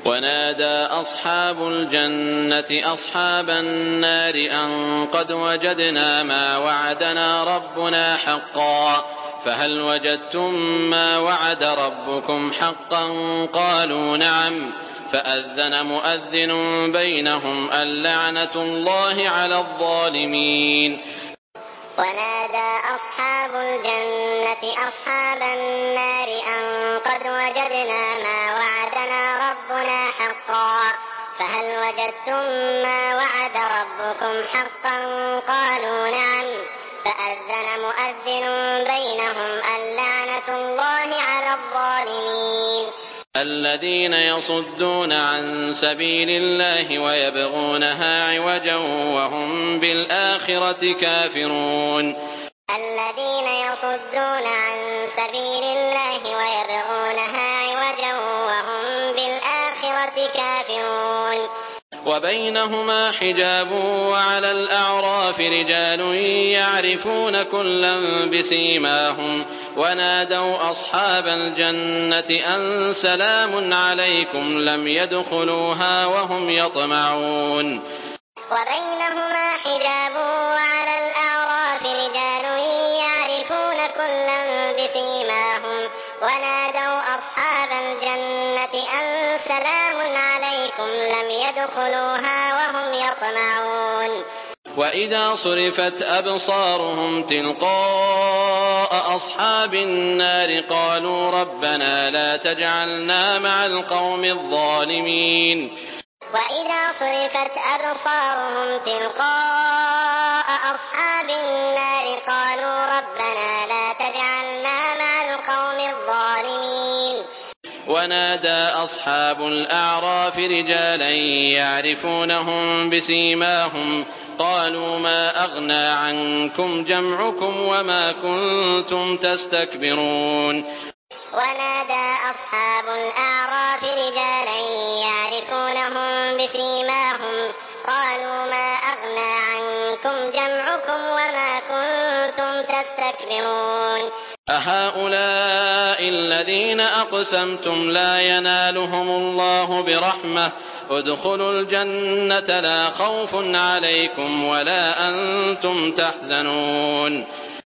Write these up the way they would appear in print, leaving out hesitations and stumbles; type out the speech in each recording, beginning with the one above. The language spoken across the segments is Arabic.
ونادى أصحاب الجنة أصحاب النار أن قد وجدنا ما وعدنا ربنا حقا فهل وجدتم ما وعد ربكم حقا قالوا نعم فأذن مؤذن بينهم اللعنة الله على الظالمين. ونادى أصحاب الجنة أصحاب النار أن قد وجدنا ما وعدنا ربنا حقا فهل وجدتم ما وعد ربكم حقا قالوا نعم فأذن مؤذن بينهم اللعنة الله على الظالمين. الذين يصدون عن سبيل الله ويبغونها عوجا وهم بالآخرة كافرون. الذين يصدون عن سبيل الله ويبغونها عوجا وهم بالآخرة كافرون. وبينهما حجاب وعلى الأعراف رجال يعرفون كلا بسيماهم ونادوا أصحاب الجنة أن سلام عليكم لم يدخلوها وهم يطمعون. وبينهما حجاب وعلى الأعراف رجال يعرفون كلا بسيماهم ونادوا أصحاب الجنة أن سلام عليكم لم يدخلوها وهم يطمعون. وإذا صرفت أبصارهم تلقاء أصحاب النار قالوا ربنا لا تجعلنا مع القوم الظالمين. وإذا صرفت أبصارهم تلقاء أصحاب النار قالوا ربنا لا تجعلنا مع القوم الظالمين. ونادى أصحاب الأعراف رجالا يعرفونهم بسيماهم قالوا ما أغنى عنكم جمعكم وما كنتم تستكبرون. ونادى أصحاب الأعراف رجالا يعرفونهم بسيماهم قالوا ما أغنى عنكم جمعكم وما كنتم تستكبرون. أهؤلاء الذين أقسمتم لا ينالهم الله برحمة ادخلوا الجنة لا خوف عليكم ولا أنتم تحزنون.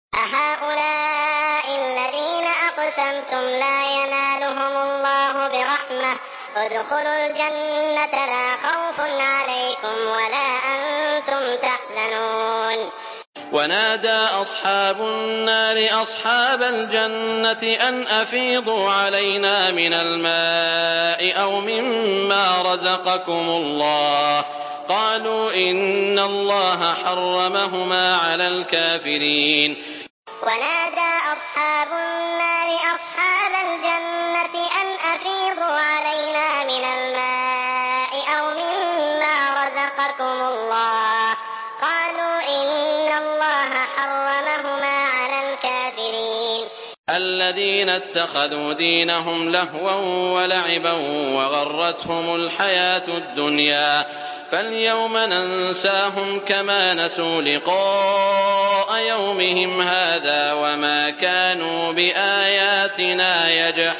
أهؤلاء الذين أقسمتم لا ينالهم الله برحمة ادخلوا الجنة لا خوف عليكم ولا أنتم تحزنون. ونادى أصحاب النار أصحاب الجنة أن أفيضوا علينا من الماء أو مما رزقكم الله قالوا إن الله حرمهما على الكافرين. ونادى أصحاب النار أصحاب الجنة أن أفيضوا علينا من الماء أو مما رزقكم الله قالوا إن الله حرمهما على الكافرين. الذين اتخذوا دينهم لهوا ولعبا وغرتهم الحياة الدنيا فاليوم ننساهم كما نسوا لقاء يومهم هذا وما كانوا بآياتنا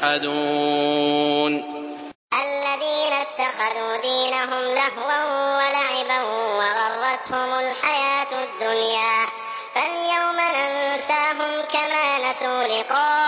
يجحدون. الذين اتخذوا دينهم لهوا ولعبا وغرتهم الحياة الدنيا فاليوم ننساهم كما نسوا لقاء